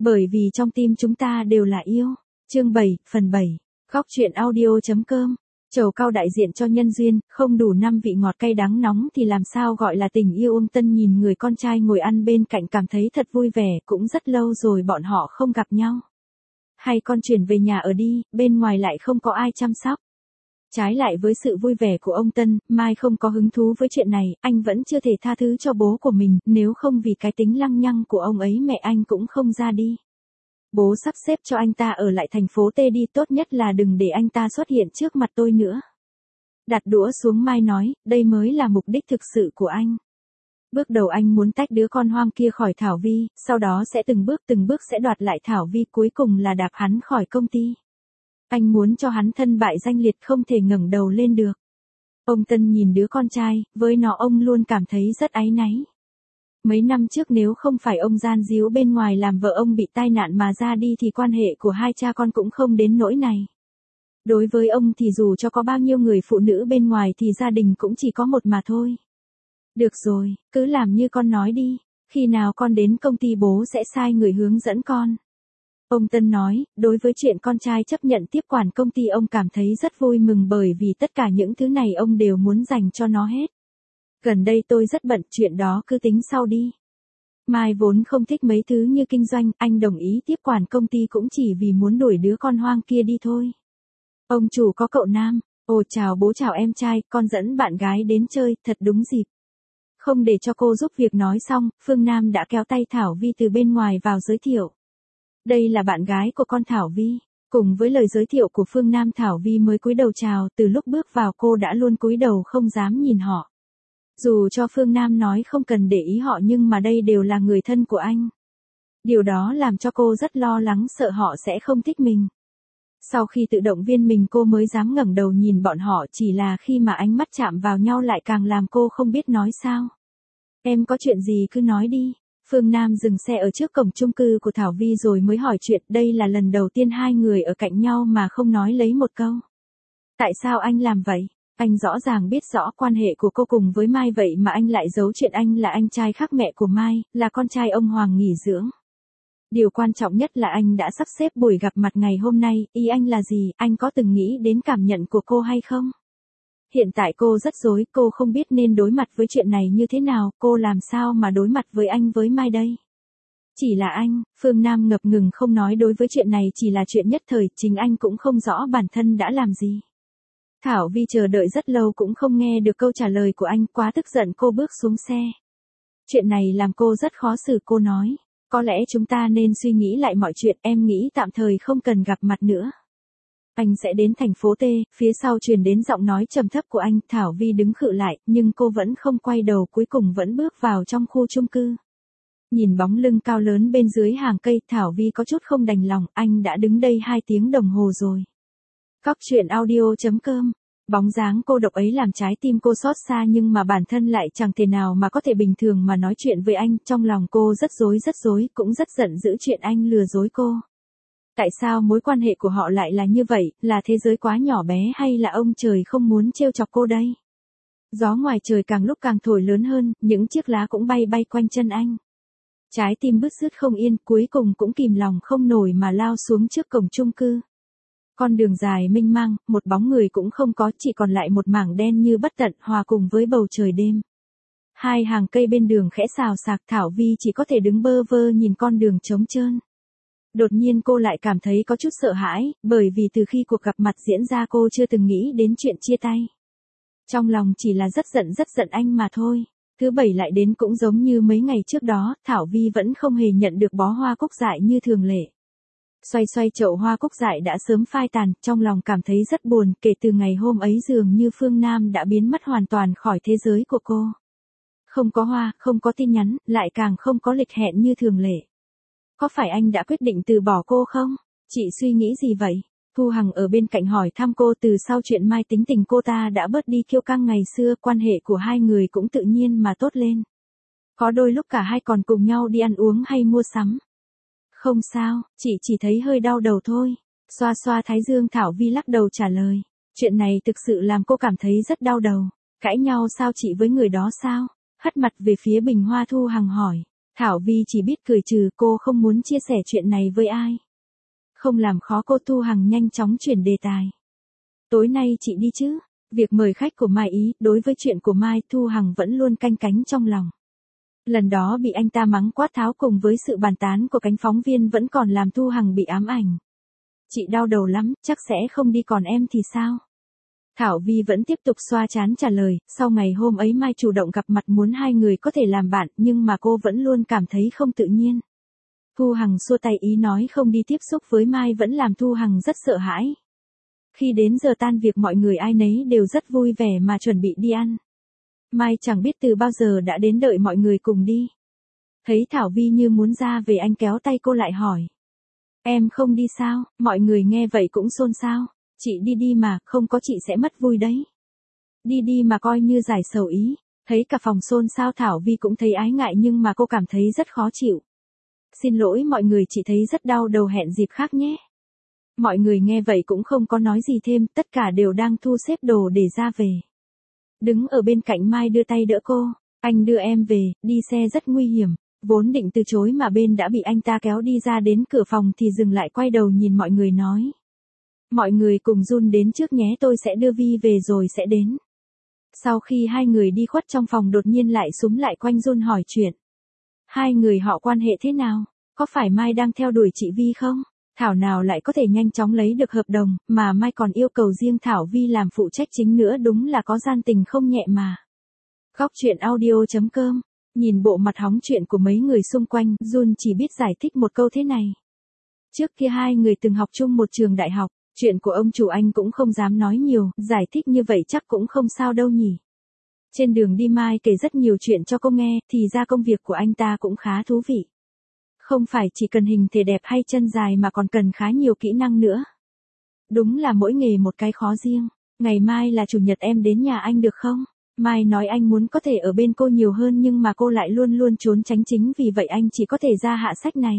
Bởi vì trong tim chúng ta đều là yêu. Chương 7, phần 7. Góc truyện audio.com. Trầu cau đại diện cho nhân duyên, không đủ 5 vị ngọt cay đắng nóng thì làm sao gọi là tình yêu. Ung Tân nhìn người con trai ngồi ăn bên cạnh cảm thấy thật vui vẻ, cũng rất lâu rồi bọn họ không gặp nhau. Hay con chuyển về nhà ở đi, bên ngoài lại không có ai chăm sóc. Trái lại với sự vui vẻ của ông Tân, Mai không có hứng thú với chuyện này, anh vẫn chưa thể tha thứ cho bố của mình, nếu không vì cái tính lăng nhăng của ông ấy mẹ anh cũng không ra đi. Bố sắp xếp cho anh ta ở lại thành phố T đi, tốt nhất là đừng để anh ta xuất hiện trước mặt tôi nữa. Đặt đũa xuống, Mai nói, đây mới là mục đích thực sự của anh. Bước đầu anh muốn tách đứa con hoang kia khỏi Thảo Vi, sau đó sẽ từng bước sẽ đoạt lại Thảo Vi, cuối cùng là đạp hắn khỏi công ty. Anh muốn cho hắn thân bại danh liệt, không thể ngẩng đầu lên được. Ông Tân nhìn đứa con trai, với nó ông luôn cảm thấy rất áy náy. Mấy năm trước nếu không phải ông gian díu bên ngoài làm vợ ông bị tai nạn mà ra đi thì quan hệ của hai cha con cũng không đến nỗi này. Đối với ông thì dù cho có bao nhiêu người phụ nữ bên ngoài thì gia đình cũng chỉ có một mà thôi. Được rồi, cứ làm như con nói đi, khi nào con đến công ty bố sẽ sai người hướng dẫn con. Ông Tân nói, đối với chuyện con trai chấp nhận tiếp quản công ty ông cảm thấy rất vui mừng, bởi vì tất cả những thứ này ông đều muốn dành cho nó hết. Gần đây tôi rất bận, chuyện đó cứ tính sau đi. Mai vốn không thích mấy thứ như kinh doanh, anh đồng ý tiếp quản công ty cũng chỉ vì muốn đuổi đứa con hoang kia đi thôi. Ông chủ có cậu Nam, ồ chào bố chào em trai, con dẫn bạn gái đến chơi, thật đúng dịp. Không để cho cô giúp việc nói xong, Phương Nam đã kéo tay Thảo Vi từ bên ngoài vào giới thiệu. Đây là bạn gái của con Thảo Vi. Cùng với lời giới thiệu của Phương Nam, Thảo Vi mới cúi đầu chào, từ lúc bước vào cô đã luôn cúi đầu không dám nhìn họ. Dù cho Phương Nam nói không cần để ý họ nhưng mà đây đều là người thân của anh. Điều đó làm cho cô rất lo lắng, sợ họ sẽ không thích mình. Sau khi tự động viên mình cô mới dám ngẩng đầu nhìn bọn họ, chỉ là khi mà ánh mắt chạm vào nhau lại càng làm cô không biết nói sao. Em có chuyện gì cứ nói đi. Phương Nam dừng xe ở trước cổng chung cư của Thảo Vi rồi mới hỏi chuyện, đây là lần đầu tiên hai người ở cạnh nhau mà không nói lấy một câu. Tại sao anh làm vậy? Anh rõ ràng biết rõ quan hệ của cô cùng với Mai, vậy mà anh lại giấu chuyện anh là anh trai khác mẹ của Mai, là con trai ông Hoàng nghỉ dưỡng. Điều quan trọng nhất là anh đã sắp xếp buổi gặp mặt ngày hôm nay, ý anh là gì, anh có từng nghĩ đến cảm nhận của cô hay không? Hiện tại cô rất rối, cô không biết nên đối mặt với chuyện này như thế nào, cô làm sao mà đối mặt với anh với Mai đây? Chỉ là anh, Phương Nam ngập ngừng không nói, đối với chuyện này chỉ là chuyện nhất thời, chính anh cũng không rõ bản thân đã làm gì. Thảo Vi chờ đợi rất lâu cũng không nghe được câu trả lời của anh, quá tức giận cô bước xuống xe. Chuyện này làm cô rất khó xử, cô nói, có lẽ chúng ta nên suy nghĩ lại mọi chuyện, em nghĩ tạm thời không cần gặp mặt nữa. Anh sẽ đến thành phố T, phía sau truyền đến giọng nói trầm thấp của anh. Thảo Vi đứng khựng lại, nhưng cô vẫn không quay đầu, cuối cùng vẫn bước vào trong khu chung cư. Nhìn bóng lưng cao lớn bên dưới hàng cây, Thảo Vi có chút không đành lòng, anh đã đứng đây 2 tiếng đồng hồ rồi. Góc truyện audio.com. Bóng dáng cô độc ấy làm trái tim cô xót xa, nhưng mà bản thân lại chẳng thể nào mà có thể bình thường mà nói chuyện với anh. Trong lòng cô rất rối, cũng rất giận dữ chuyện anh lừa dối cô. Tại sao mối quan hệ của họ lại là như vậy, là thế giới quá nhỏ bé hay là ông trời không muốn trêu chọc cô đây? Gió ngoài trời càng lúc càng thổi lớn hơn, những chiếc lá cũng bay quanh chân anh. Trái tim bứt rứt không yên, cuối cùng cũng kìm lòng không nổi mà lao xuống trước cổng chung cư. Con đường dài mênh mang, một bóng người cũng không có, chỉ còn lại một mảng đen như bất tận hòa cùng với bầu trời đêm. 2 hàng cây bên đường khẽ xào xạc, Thảo Vi chỉ có thể đứng bơ vơ nhìn con đường trống trơn. Đột nhiên cô lại cảm thấy có chút sợ hãi, bởi vì từ khi cuộc gặp mặt diễn ra cô chưa từng nghĩ đến chuyện chia tay. Trong lòng chỉ là rất giận anh mà thôi. Thứ Bảy lại đến cũng giống như mấy ngày trước đó, Thảo Vi vẫn không hề nhận được bó hoa cúc dại như thường lệ. Xoay chậu hoa cúc dại đã sớm phai tàn, trong lòng cảm thấy rất buồn, kể từ ngày hôm ấy dường như Phương Nam đã biến mất hoàn toàn khỏi thế giới của cô. Không có hoa, không có tin nhắn, lại càng không có lịch hẹn như thường lệ. Có phải anh đã quyết định từ bỏ cô không? Chị suy nghĩ gì vậy? Thu Hằng ở bên cạnh hỏi thăm cô. Từ sau chuyện Mai, tính tình cô ta đã bớt đi kiêu căng ngày xưa, quan hệ của hai người cũng tự nhiên mà tốt lên. Có đôi lúc cả hai còn cùng nhau đi ăn uống hay mua sắm. Không sao, chị chỉ thấy hơi đau đầu thôi. Xoa xoa thái dương, Thảo Vi lắc đầu trả lời. Chuyện này thực sự làm cô cảm thấy rất đau đầu. Cãi nhau sao chị với người đó sao? Hất mặt về phía bình hoa, Thu Hằng hỏi. Thảo Vi chỉ biết cười trừ, cô không muốn chia sẻ chuyện này với ai. Không làm khó cô, Thu Hằng nhanh chóng chuyển đề tài. Tối nay chị đi chứ? Việc mời khách của Mai Ý, đối với chuyện của Mai, Thu Hằng vẫn luôn canh cánh trong lòng. Lần đó bị anh ta mắng quát tháo cùng với sự bàn tán của cánh phóng viên vẫn còn làm Thu Hằng bị ám ảnh. Chị đau đầu lắm, chắc sẽ không đi, còn em thì sao? Thảo Vi vẫn tiếp tục xoa trán trả lời, sau ngày hôm ấy Mai chủ động gặp mặt muốn hai người có thể làm bạn, nhưng mà cô vẫn luôn cảm thấy không tự nhiên. Thu Hằng xua tay ý nói không đi tiếp xúc với Mai vẫn làm Thu Hằng rất sợ hãi. Khi đến giờ tan việc mọi người ai nấy đều rất vui vẻ mà chuẩn bị đi ăn. Mai chẳng biết từ bao giờ đã đến đợi mọi người cùng đi. Thấy Thảo Vi như muốn ra về anh kéo tay cô lại hỏi. Em không đi sao? Mọi người nghe vậy cũng xôn xao. Chị đi đi mà, không có chị sẽ mất vui đấy. Đi đi mà coi như giải sầu ý. Thấy cả phòng xôn xao Thảo Vi cũng thấy ái ngại nhưng mà cô cảm thấy rất khó chịu. Xin lỗi mọi người, chị thấy rất đau đầu, hẹn dịp khác nhé. Mọi người nghe vậy cũng không có nói gì thêm, tất cả đều đang thu xếp đồ để ra về. Đứng ở bên cạnh Mai đưa tay đỡ cô. Anh đưa em về, đi xe rất nguy hiểm. Vốn định từ chối mà bên đã bị anh ta kéo đi ra đến cửa phòng thì dừng lại quay đầu nhìn mọi người nói. Mọi người cùng Jun đến trước nhé, tôi sẽ đưa Vi về rồi sẽ đến. Sau khi hai người đi khuất trong phòng đột nhiên lại súm lại quanh Jun hỏi chuyện. Hai người họ quan hệ thế nào? Có phải Mai đang theo đuổi chị Vi không? Thảo nào lại có thể nhanh chóng lấy được hợp đồng, mà Mai còn yêu cầu riêng Thảo Vi làm phụ trách chính nữa, đúng là có gian tình không nhẹ mà. Góc truyện audio.com. Nhìn bộ mặt hóng chuyện của mấy người xung quanh, Jun chỉ biết giải thích một câu thế này. Trước kia hai người từng học chung một trường đại học, chuyện của ông chủ anh cũng không dám nói nhiều, giải thích như vậy chắc cũng không sao đâu nhỉ. Trên đường đi Mai kể rất nhiều chuyện cho cô nghe, thì ra công việc của anh ta cũng khá thú vị. Không phải chỉ cần hình thể đẹp hay chân dài mà còn cần khá nhiều kỹ năng nữa. Đúng là mỗi nghề một cái khó riêng. Ngày mai là chủ nhật, em đến nhà anh được không? Mai nói anh muốn có thể ở bên cô nhiều hơn nhưng mà cô lại luôn luôn trốn tránh, chính vì vậy anh chỉ có thể ra hạ sách này.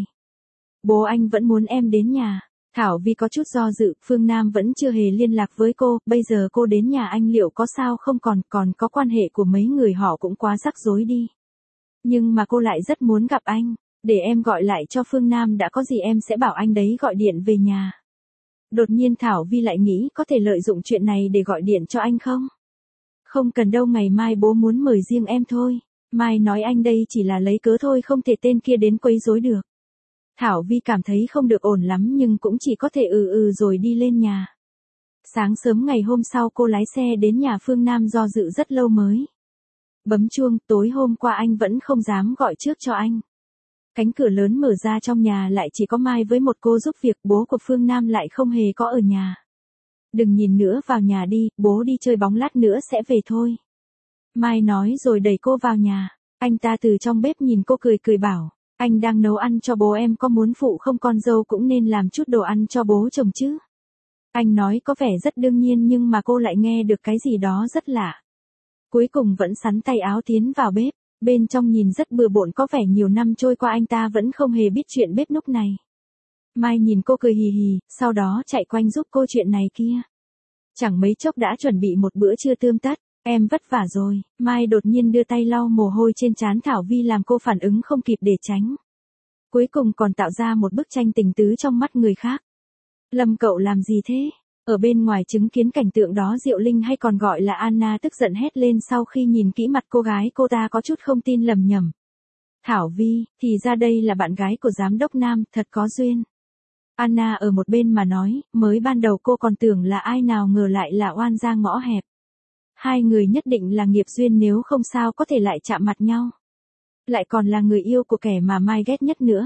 Bố anh vẫn muốn em đến nhà. Thảo Vi có chút do dự, Phương Nam vẫn chưa hề liên lạc với cô, bây giờ cô đến nhà anh liệu có sao không, còn có quan hệ của mấy người họ cũng quá rắc rối đi. Nhưng mà cô lại rất muốn gặp anh, để em gọi lại cho Phương Nam, đã có gì em sẽ bảo anh đấy gọi điện về nhà. Đột nhiên Thảo Vi lại nghĩ có thể lợi dụng chuyện này để gọi điện cho anh không? Không cần đâu, ngày mai bố muốn mời riêng em thôi. Mai nói anh đây chỉ là lấy cớ thôi, không thể tên kia đến quấy rối được. Thảo Vi cảm thấy không được ổn lắm nhưng cũng chỉ có thể rồi đi lên nhà. Sáng sớm ngày hôm sau cô lái xe đến nhà Phương Nam, do dự rất lâu mới bấm chuông. Tối hôm qua anh vẫn không dám gọi trước cho anh. Cánh cửa lớn mở ra, trong nhà lại chỉ có Mai với một cô giúp việc, bố của Phương Nam lại không hề có ở nhà. Đừng nhìn nữa, vào nhà đi, bố đi chơi bóng lát nữa sẽ về thôi. Mai nói rồi đẩy cô vào nhà. Anh ta từ trong bếp nhìn cô cười cười bảo, anh đang nấu ăn cho bố, em có muốn phụ không, con dâu cũng nên làm chút đồ ăn cho bố chồng chứ. Anh nói có vẻ rất đương nhiên nhưng mà cô lại nghe được cái gì đó rất lạ. Cuối cùng vẫn xắn tay áo tiến vào bếp, bên trong nhìn rất bừa bộn, có vẻ nhiều năm trôi qua anh ta vẫn không hề biết chuyện bếp núc này. Mai nhìn cô cười hì hì, sau đó chạy quanh giúp cô chuyện này kia. Chẳng mấy chốc đã chuẩn bị một bữa trưa tươm tất. Em vất vả rồi. Mai đột nhiên đưa tay lau mồ hôi trên trán Thảo Vi làm cô phản ứng không kịp để tránh. Cuối cùng còn tạo ra một bức tranh tình tứ trong mắt người khác. Lâm cậu làm gì thế? Ở bên ngoài chứng kiến cảnh tượng đó, Diệu Linh hay còn gọi là Anna tức giận hét lên sau khi nhìn kỹ mặt cô gái, cô ta có chút không tin lầm nhầm. Thảo Vi, thì ra đây là bạn gái của giám đốc Nam, thật có duyên. Anna ở một bên mà nói, mới ban đầu cô còn tưởng là ai, nào ngờ lại là oan gia ngõ hẹp. Hai người nhất định là nghiệp duyên, nếu không sao có thể lại chạm mặt nhau. Lại còn là người yêu của kẻ mà Mai ghét nhất nữa.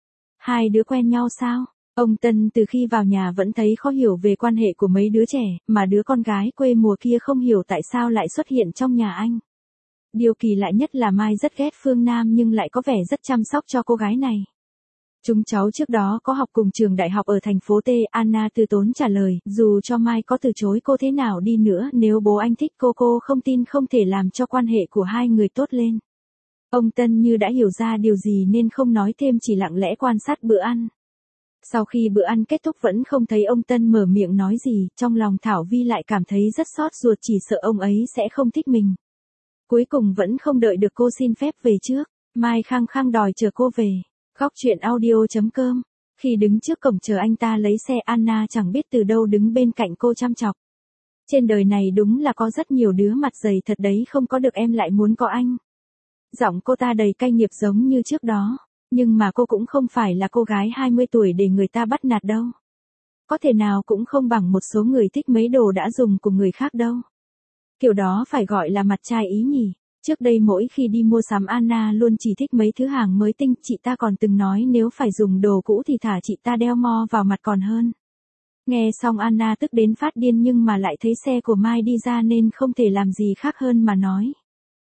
Hai đứa quen nhau sao? Ông Tân từ khi vào nhà vẫn thấy khó hiểu về quan hệ của mấy đứa trẻ, mà đứa con gái quê mùa kia không hiểu tại sao lại xuất hiện trong nhà anh. Điều kỳ lạ nhất là Mai rất ghét Phương Nam nhưng lại có vẻ rất chăm sóc cho cô gái này. Chúng cháu trước đó có học cùng trường đại học ở thành phố T, Anna từ tốn trả lời, dù cho Mai có từ chối cô thế nào đi nữa, nếu bố anh thích cô không tin không thể làm cho quan hệ của hai người tốt lên. Ông Tân như đã hiểu ra điều gì nên không nói thêm, chỉ lặng lẽ quan sát bữa ăn. Sau khi bữa ăn kết thúc vẫn không thấy ông Tân mở miệng nói gì, trong lòng Thảo Vi lại cảm thấy rất xót ruột, chỉ sợ ông ấy sẽ không thích mình. Cuối cùng vẫn không đợi được cô xin phép về trước, Mai khăng khăng đòi chờ cô về. Khóc chuyện audio.com. Khi đứng trước cổng chờ anh ta lấy xe, Anna chẳng biết từ đâu đứng bên cạnh cô chăm chọc. Trên đời này đúng là có rất nhiều đứa mặt dày thật đấy, không có được em lại muốn có anh. Giọng cô ta đầy cay nghiệt giống như trước đó. Nhưng mà cô cũng không phải là cô gái 20 tuổi để người ta bắt nạt đâu. Có thể nào cũng không bằng một số người thích mấy đồ đã dùng của người khác đâu. Kiểu đó phải gọi là mặt trai ý nhỉ. Trước đây mỗi khi đi mua sắm, Anna luôn chỉ thích mấy thứ hàng mới tinh. Chị ta còn từng nói nếu phải dùng đồ cũ thì thả chị ta đeo mo vào mặt còn hơn. Nghe xong Anna tức đến phát điên, nhưng mà lại thấy xe của Mai đi ra nên không thể làm gì khác hơn mà nói.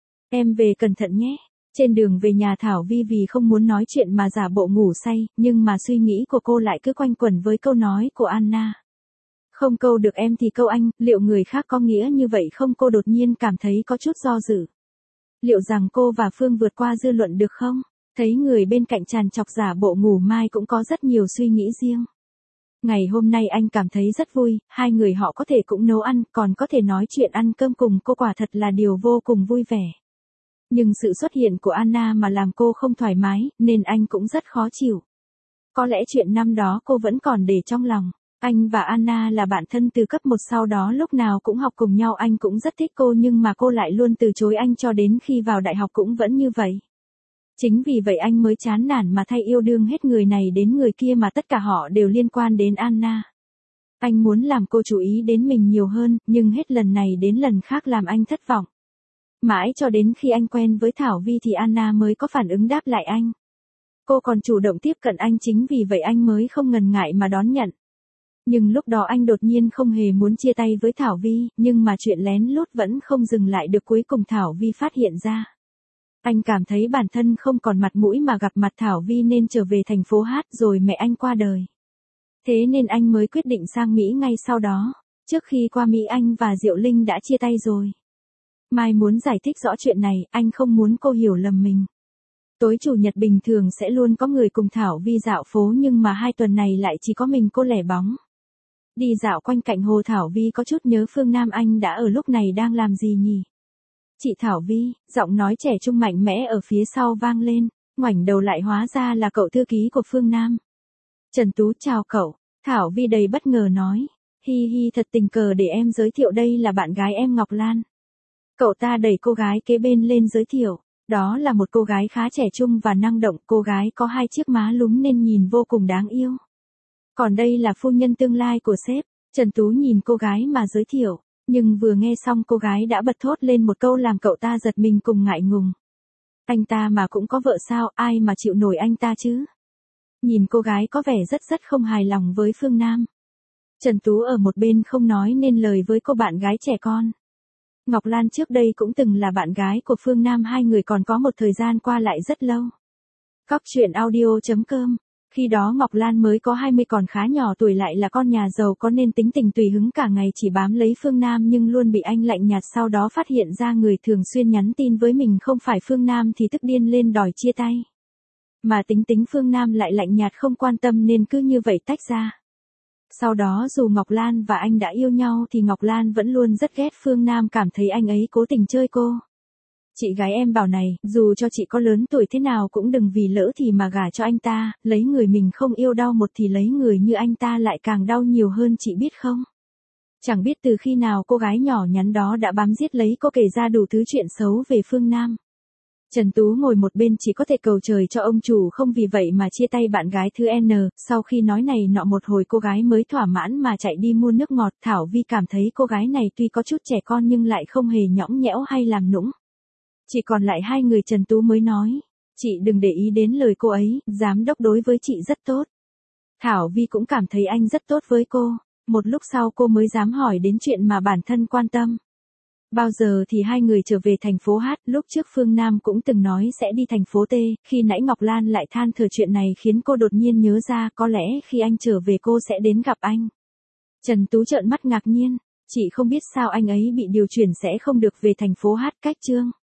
Em về cẩn thận nhé. Trên đường về nhà, Thảo Vi vì không muốn nói chuyện mà giả bộ ngủ say, nhưng mà suy nghĩ của cô lại cứ quanh quẩn với câu nói của Anna. Không câu được em thì câu anh, liệu người khác có nghĩa như vậy không? Cô đột nhiên cảm thấy có chút do dự. Liệu rằng cô và Phương vượt qua dư luận được không? Thấy người bên cạnh tràn trọc giả bộ ngủ, Mai cũng có rất nhiều suy nghĩ riêng. Ngày hôm nay anh cảm thấy rất vui, hai người họ có thể cũng nấu ăn, còn có thể nói chuyện ăn cơm cùng cô, quả thật là điều vô cùng vui vẻ. Nhưng sự xuất hiện của Anna mà làm cô không thoải mái, nên anh cũng rất khó chịu. Có lẽ chuyện năm đó cô vẫn còn để trong lòng. Anh và Anna là bạn thân từ cấp 1, sau đó lúc nào cũng học cùng nhau. Anh cũng rất thích cô nhưng mà cô lại luôn từ chối anh, cho đến khi vào đại học cũng vẫn như vậy. Chính vì vậy anh mới chán nản mà thay yêu đương hết người này đến người kia, mà tất cả họ đều liên quan đến Anna. Anh muốn làm cô chú ý đến mình nhiều hơn, nhưng hết lần này đến lần khác làm anh thất vọng. Mãi cho đến khi anh quen với Thảo Vi thì Anna mới có phản ứng đáp lại anh. Cô còn chủ động tiếp cận anh, chính vì vậy anh mới không ngần ngại mà đón nhận. Nhưng lúc đó anh đột nhiên không hề muốn chia tay với Thảo Vi, nhưng mà chuyện lén lút vẫn không dừng lại được, cuối cùng Thảo Vi phát hiện ra. Anh cảm thấy bản thân không còn mặt mũi mà gặp mặt Thảo Vi nên trở về thành phố Hát, rồi mẹ anh qua đời. Thế nên anh mới quyết định sang Mỹ ngay sau đó. Trước khi qua Mỹ, anh và Diệu Linh đã chia tay rồi. Mai muốn giải thích rõ chuyện này, anh không muốn cô hiểu lầm mình. Tối chủ nhật bình thường sẽ luôn có người cùng Thảo Vi dạo phố, nhưng mà 2 tuần này lại chỉ có mình cô lẻ bóng. Đi dạo quanh cạnh hồ, Thảo Vi có chút nhớ Phương Nam, anh đã ở lúc này đang làm gì nhỉ? Chị Thảo Vi, giọng nói trẻ trung mạnh mẽ ở phía sau vang lên, ngoảnh đầu lại hóa ra là cậu thư ký của Phương Nam. Trần Tú, chào cậu. Thảo Vi đầy bất ngờ nói, hi hi, thật tình cờ, để em giới thiệu, đây là bạn gái em Ngọc Lan. Cậu ta đẩy cô gái kế bên lên giới thiệu, đó là một cô gái khá trẻ trung và năng động, cô gái có 2 chiếc má lúm nên nhìn vô cùng đáng yêu. Còn đây là phu nhân tương lai của sếp. Trần Tú nhìn cô gái mà giới thiệu, nhưng vừa nghe xong cô gái đã bật thốt lên một câu làm cậu ta giật mình cùng ngại ngùng. Anh ta mà cũng có vợ sao, ai mà chịu nổi anh ta chứ? Nhìn cô gái có vẻ rất không hài lòng với Phương Nam. Trần Tú ở một bên không nói nên lời với cô bạn gái trẻ con. Ngọc Lan trước đây cũng từng là bạn gái của Phương Nam, hai người còn có một thời gian qua lại rất lâu. Khóc chuyện audio.com. Khi đó Ngọc Lan mới có 20, còn khá nhỏ tuổi, lại là con nhà giàu có nên tính tình tùy hứng, cả ngày chỉ bám lấy Phương Nam nhưng luôn bị anh lạnh nhạt. Sau đó phát hiện ra người thường xuyên nhắn tin với mình không phải Phương Nam thì tức điên lên đòi chia tay. Mà tính Phương Nam lại lạnh nhạt không quan tâm nên cứ như vậy tách ra. Sau đó dù Ngọc Lan và anh đã yêu nhau thì Ngọc Lan vẫn luôn rất ghét Phương Nam, cảm thấy anh ấy cố tình chơi cô. Chị gái em bảo này, dù cho chị có lớn tuổi thế nào cũng đừng vì lỡ thì mà gả cho anh ta, lấy người mình không yêu đau một thì lấy người như anh ta lại càng đau nhiều hơn, chị biết không? Chẳng biết từ khi nào cô gái nhỏ nhắn đó đã bám giết lấy cô, kể ra đủ thứ chuyện xấu về Phương Nam. Trần Tú ngồi một bên chỉ có thể cầu trời cho ông chủ không vì vậy mà chia tay bạn gái thứ N. Sau khi nói này nọ một hồi, cô gái mới thỏa mãn mà chạy đi mua nước ngọt. Thảo Vi cảm thấy cô gái này tuy có chút trẻ con nhưng lại không hề nhõng nhẽo hay làm nũng. Chỉ còn lại 2 người, Trần Tú mới nói, chị đừng để ý đến lời cô ấy, giám đốc đối với chị rất tốt. Thảo Vi cũng cảm thấy anh rất tốt với cô. Một lúc sau cô mới dám hỏi đến chuyện mà bản thân quan tâm. Bao giờ thì 2 người trở về thành phố Hát, lúc trước Phương Nam cũng từng nói sẽ đi thành phố T, khi nãy Ngọc Lan lại than thở chuyện này khiến cô đột nhiên nhớ ra có lẽ khi anh trở về cô sẽ đến gặp anh. Trần Tú trợn mắt ngạc nhiên, chị không biết sao anh ấy bị điều chuyển sẽ không được về thành phố Hát cách Chương.